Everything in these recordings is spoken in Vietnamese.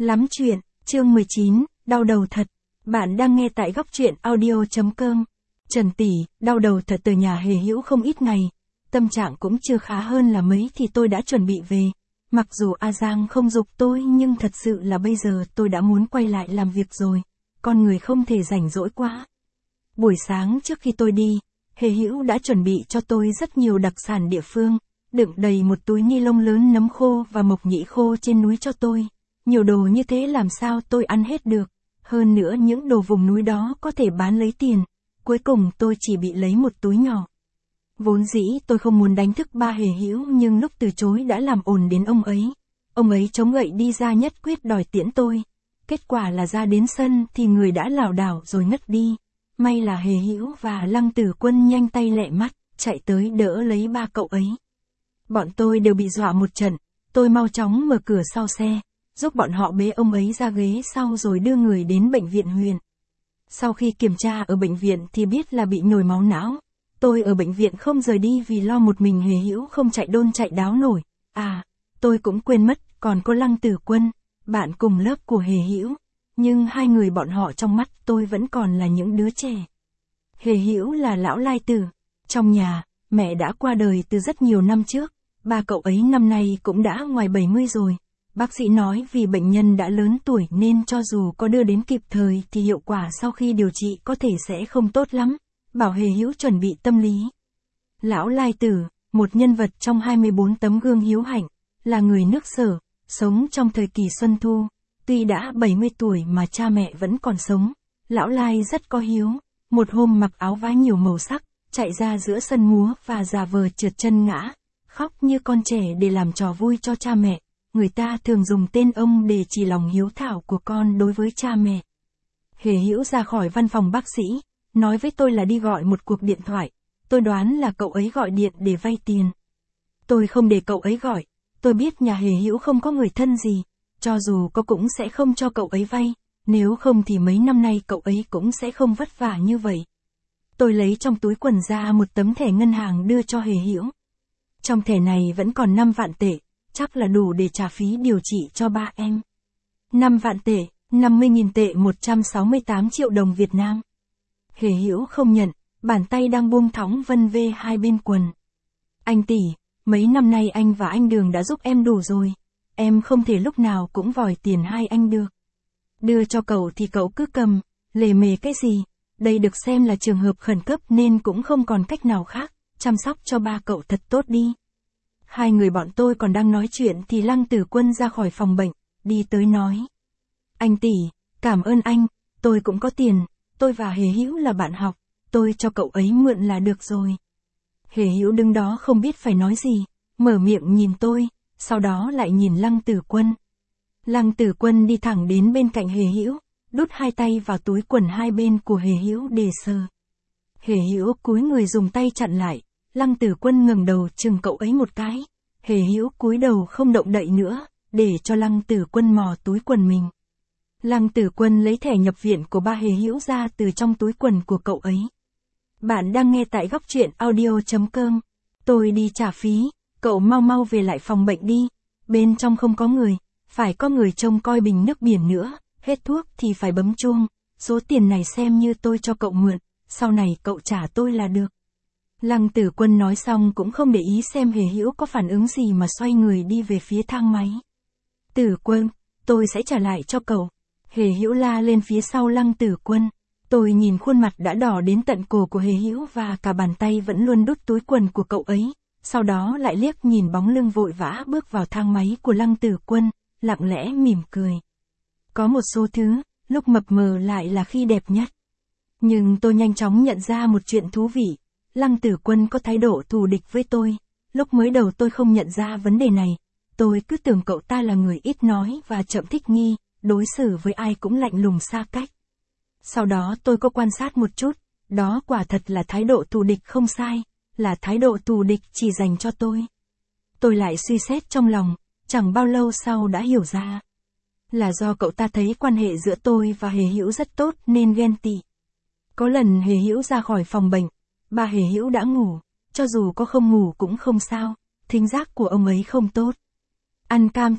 Lắm chuyện, chương 19, đau đầu thật. Bạn đang nghe tại góc truyện audio.com. Trần tỷ, đau đầu thật từ nhà Hề Hữu không ít ngày. Tâm trạng cũng chưa khá hơn là mấy thì tôi đã chuẩn bị về. Mặc dù A Giang không giục tôi nhưng thật sự là bây giờ tôi đã muốn quay lại làm việc rồi. Con người không thể rảnh rỗi quá. Buổi sáng trước khi tôi đi, Hề Hữu đã chuẩn bị cho tôi rất nhiều đặc sản địa phương, đựng đầy một túi ni lông lớn nấm khô và mộc nhĩ khô trên núi cho tôi. Nhiều đồ như thế làm sao tôi ăn hết được. Hơn nữa những đồ vùng núi đó có thể bán lấy tiền. Cuối cùng tôi chỉ bị lấy một túi nhỏ. Vốn dĩ tôi không muốn đánh thức ba Hề Hữu nhưng lúc từ chối đã làm ồn đến ông ấy. Ông ấy chống gậy đi ra nhất quyết đòi tiễn tôi. Kết quả là ra đến sân thì người đã lảo đảo rồi ngất đi. May là Hề Hữu và Lăng Tử Quân nhanh tay lẹ mắt, chạy tới đỡ lấy ba cậu ấy. Bọn tôi đều bị dọa một trận, tôi mau chóng mở cửa sau xe, giúp bọn họ bế ông ấy ra ghế sau rồi đưa người đến bệnh viện huyện. Sau khi kiểm tra ở bệnh viện thì biết là bị nhồi máu não. Tôi ở bệnh viện không rời đi vì lo một mình Hề Hữu không chạy đôn chạy đáo nổi. À, tôi cũng quên mất, còn có Lăng Tử Quân, bạn cùng lớp của Hề Hữu. Nhưng hai người bọn họ trong mắt tôi vẫn còn là những đứa trẻ. Hề Hữu là lão lai tử. Trong nhà, mẹ đã qua đời từ rất nhiều năm trước. Ba cậu ấy năm nay cũng đã ngoài 70 rồi. Bác sĩ nói vì bệnh nhân đã lớn tuổi nên cho dù có đưa đến kịp thời thì hiệu quả sau khi điều trị có thể sẽ không tốt lắm. Bảo Hề Hữu chuẩn bị tâm lý. Lão lai tử, một nhân vật trong 24 tấm gương hiếu hạnh, là người nước Sở, sống trong thời kỳ Xuân Thu. Tuy đã 70 tuổi mà cha mẹ vẫn còn sống, lão lai rất có hiếu. Một hôm mặc áo vá nhiều màu sắc, chạy ra giữa sân múa và giả vờ trượt chân ngã, khóc như con trẻ để làm trò vui cho cha mẹ. Người ta thường dùng tên ông để chỉ lòng hiếu thảo của con đối với cha mẹ. Hề Hữu ra khỏi văn phòng bác sĩ, nói với tôi là đi gọi một cuộc điện thoại. Tôi đoán là cậu ấy gọi điện để vay tiền. Tôi không để cậu ấy gọi, tôi biết nhà Hề Hữu không có người thân gì. Cho dù có cũng sẽ không cho cậu ấy vay, nếu không thì mấy năm nay cậu ấy cũng sẽ không vất vả như vậy. Tôi lấy trong túi quần ra một tấm thẻ ngân hàng đưa cho Hề Hữu. Trong thẻ này vẫn còn 5 vạn tệ, chắc là đủ để trả phí điều trị cho ba em. 5 vạn tệ, 50.000 tệ 168 triệu đồng Việt Nam. Hề Hữu không nhận, bàn tay đang buông thõng vân vê hai bên quần. Anh tỷ, mấy năm nay anh và anh Đường đã giúp em đủ rồi. Em không thể lúc nào cũng vòi tiền hai anh được. Đưa cho cậu thì cậu cứ cầm, lề mề cái gì. Đây được xem là trường hợp khẩn cấp nên cũng không còn cách nào khác. Chăm sóc cho ba cậu thật tốt đi. Hai người bọn tôi còn đang nói chuyện thì Lăng Tử Quân ra khỏi phòng bệnh, đi tới nói. Anh tỷ, cảm ơn anh, tôi cũng có tiền, tôi và Hề Hữu là bạn học, tôi cho cậu ấy mượn là được rồi. Hề Hữu đứng đó không biết phải nói gì, mở miệng nhìn tôi, sau đó lại nhìn Lăng Tử Quân. Lăng Tử Quân đi thẳng đến bên cạnh Hề Hữu, đút hai tay vào túi quần hai bên của Hề Hữu để sờ. Hề Hữu cúi người dùng tay chặn lại, Lăng Tử Quân ngẩng đầu chừng cậu ấy một cái. Hề Hữu cúi đầu không động đậy nữa, để cho Lăng Tử Quân mò túi quần mình. Lăng Tử Quân lấy thẻ nhập viện của ba Hề Hữu ra từ trong túi quần của cậu ấy. Bạn đang nghe tại góc truyện audio.com. Tôi đi trả phí, cậu mau mau về lại phòng bệnh đi. Bên trong không có người, phải có người trông coi bình nước biển nữa. Hết thuốc thì phải bấm chuông. Số tiền này xem như tôi cho cậu mượn, sau này cậu trả tôi là được. Lăng Tử Quân nói xong cũng không để ý xem Hề Hữu có phản ứng gì mà xoay người đi về phía thang máy. Tử Quân, tôi sẽ trả lại cho cậu. Hề Hữu la lên phía sau Lăng Tử Quân. Tôi nhìn khuôn mặt đã đỏ đến tận cổ của Hề Hữu và cả bàn tay vẫn luôn đút túi quần của cậu ấy. Sau đó lại liếc nhìn bóng lưng vội vã bước vào thang máy của Lăng Tử Quân, lặng lẽ mỉm cười. Có một số thứ, lúc mập mờ lại là khi đẹp nhất. Nhưng tôi nhanh chóng nhận ra một chuyện thú vị. Lăng Tử Quân có thái độ thù địch với tôi. Lúc mới đầu tôi không nhận ra vấn đề này. Tôi cứ tưởng cậu ta là người ít nói và chậm thích nghi, đối xử với ai cũng lạnh lùng xa cách. Sau đó tôi có quan sát một chút, đó quả thật là thái độ thù địch không sai, là thái độ thù địch chỉ dành cho tôi. Tôi lại suy xét trong lòng, chẳng bao lâu sau đã hiểu ra. Là do cậu ta thấy quan hệ giữa tôi và Hề Hữu rất tốt nên ghen tị. Có lần Hề Hữu ra khỏi phòng bệnh, bà Hề Hữu đã ngủ, cho dù có không ngủ cũng không sao, thính giác của ông ấy không tốt. Ăn cam chứ,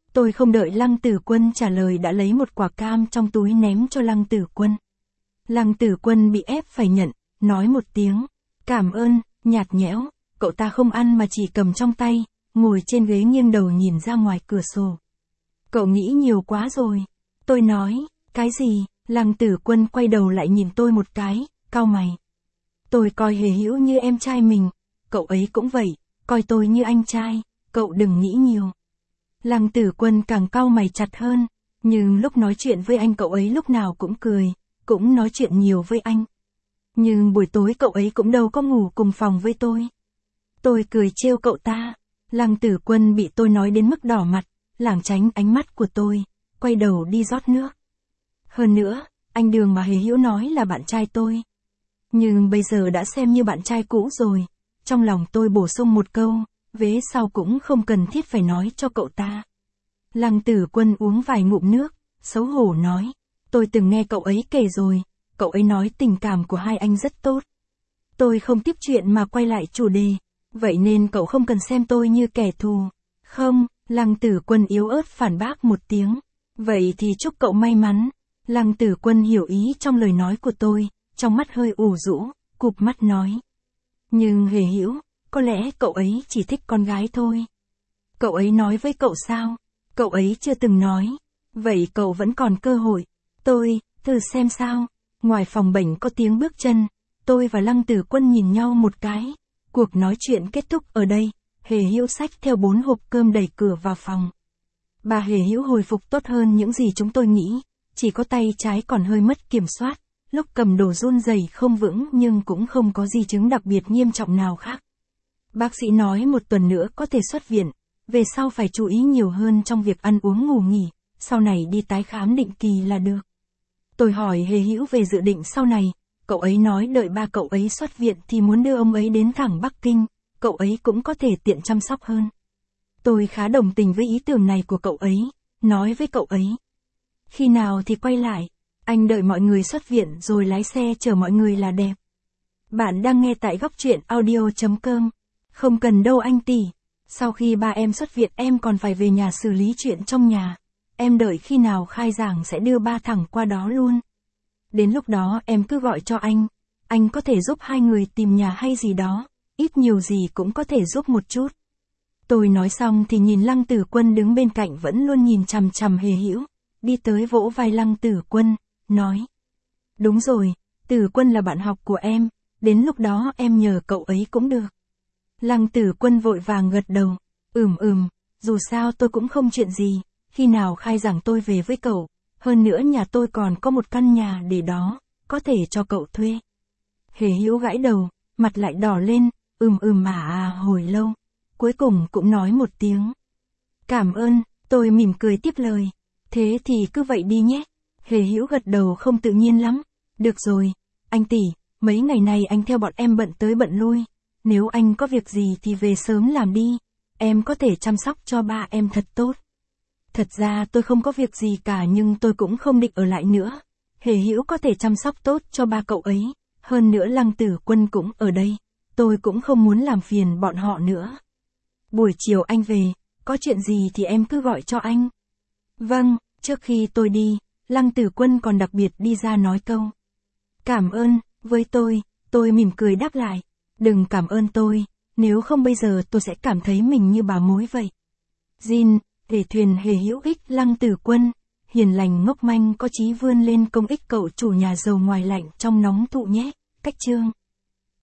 Tôi không đợi Lăng Tử Quân trả lời đã lấy một quả cam trong túi ném cho Lăng Tử Quân. Lăng Tử Quân bị ép phải nhận, nói một tiếng, cảm ơn, nhạt nhẽo, cậu ta không ăn mà chỉ cầm trong tay, ngồi trên ghế nghiêng đầu nhìn ra ngoài cửa sổ. Cậu nghĩ nhiều quá rồi. Tôi nói, cái gì? Lăng Tử Quân quay đầu lại nhìn tôi một cái, cau mày. Tôi coi Hề Hữu như em trai mình, cậu ấy cũng vậy, coi tôi như anh trai, cậu đừng nghĩ nhiều. Lăng Tử Quân càng cau mày chặt hơn, nhưng lúc nói chuyện với anh cậu ấy lúc nào cũng cười, cũng nói chuyện nhiều với anh. Nhưng buổi tối cậu ấy cũng đâu có ngủ cùng phòng với tôi. Tôi cười trêu cậu ta. Lăng Tử Quân bị tôi nói đến mức đỏ mặt, lảng tránh ánh mắt của tôi, quay đầu đi rót nước. Hơn nữa, anh Đường mà Hề Hữu nói là bạn trai tôi. Nhưng bây giờ đã xem như bạn trai cũ rồi. Trong lòng tôi bổ sung một câu, vế sau cũng không cần thiết phải nói cho cậu ta. Lăng Tử Quân uống vài ngụm nước, xấu hổ nói. Tôi từng nghe cậu ấy kể rồi, cậu ấy nói tình cảm của hai anh rất tốt. Tôi không tiếp chuyện mà quay lại chủ đề, vậy nên cậu không cần xem tôi như kẻ thù. Không, Lăng Tử Quân yếu ớt phản bác một tiếng. Vậy thì chúc cậu may mắn. Lăng Tử Quân hiểu ý trong lời nói của tôi, trong mắt hơi ủ rũ, cụp mắt nói. Nhưng Hề Hữu, có lẽ cậu ấy chỉ thích con gái thôi. Cậu ấy nói với cậu sao? Cậu ấy chưa từng nói. Vậy cậu vẫn còn cơ hội. Tôi, thử xem sao. Ngoài phòng bệnh có tiếng bước chân. Tôi và Lăng Tử Quân nhìn nhau một cái. Cuộc nói chuyện kết thúc ở đây. Hề Hữu xách theo 4 hộp cơm đẩy cửa vào phòng. Bà Hề Hữu hồi phục tốt hơn những gì chúng tôi nghĩ. Chỉ có tay trái còn hơi mất kiểm soát. Lúc cầm đồ run rẩy không vững nhưng cũng không có di chứng đặc biệt nghiêm trọng nào khác. Bác sĩ nói một tuần nữa có thể xuất viện. Về sau phải chú ý nhiều hơn trong việc ăn uống ngủ nghỉ. Sau này đi tái khám định kỳ là được. Tôi hỏi Hề Hữu về dự định sau này. Cậu ấy nói đợi ba cậu ấy xuất viện thì muốn đưa ông ấy đến thẳng Bắc Kinh. Cậu ấy cũng có thể tiện chăm sóc hơn. Tôi khá đồng tình với ý tưởng này của cậu ấy. Nói với cậu ấy. Khi nào thì quay lại. Anh đợi mọi người xuất viện rồi lái xe chở mọi người là đẹp. Bạn đang nghe tại góc truyện audio.com. Không cần đâu anh tỷ. Sau khi ba em xuất viện em còn phải về nhà xử lý chuyện trong nhà. Em đợi khi nào khai giảng sẽ đưa ba thẳng qua đó luôn. Đến lúc đó em cứ gọi cho anh có thể giúp hai người tìm nhà hay gì đó, ít nhiều gì cũng có thể giúp một chút. Tôi nói xong thì nhìn Lăng Tử Quân đứng bên cạnh vẫn luôn nhìn chằm chằm Hề Hữu, đi tới vỗ vai Lăng Tử Quân, nói. Đúng rồi, Tử Quân là bạn học của em, đến lúc đó em nhờ cậu ấy cũng được. Lăng Tử Quân vội vàng gật đầu, dù sao tôi cũng không chuyện gì, khi nào khai giảng tôi về với cậu, hơn nữa nhà tôi còn có một căn nhà để đó, có thể cho cậu thuê. Hề Hữu gãi đầu, mặt lại đỏ lên, hồi lâu, cuối cùng cũng nói một tiếng. Cảm ơn, tôi mỉm cười tiếp lời, thế thì cứ vậy đi nhé. Hề Hữu gật đầu không tự nhiên lắm, được rồi, anh tỷ, mấy ngày này anh theo bọn em bận tới bận lui, nếu anh có việc gì thì về sớm làm đi, em có thể chăm sóc cho ba em thật tốt. Thật ra tôi không có việc gì cả nhưng tôi cũng không định ở lại nữa. Hề Hữu có thể chăm sóc tốt cho ba cậu ấy, hơn nữa Lăng Tử Quân cũng ở đây, tôi cũng không muốn làm phiền bọn họ nữa. Buổi chiều anh về, có chuyện gì thì em cứ gọi cho anh. Vâng, trước khi tôi đi, Lăng Tử Quân còn đặc biệt đi ra nói câu. Cảm ơn, với tôi mỉm cười đáp lại. Đừng cảm ơn tôi, nếu không bây giờ tôi sẽ cảm thấy mình như bà mối vậy. Jin, để thuyền Hề Hữu ích Lăng Tử Quân, hiền lành ngốc manh có chí vươn lên công ích cậu chủ nhà giàu ngoài lạnh trong nóng thụ nhé. Cách chương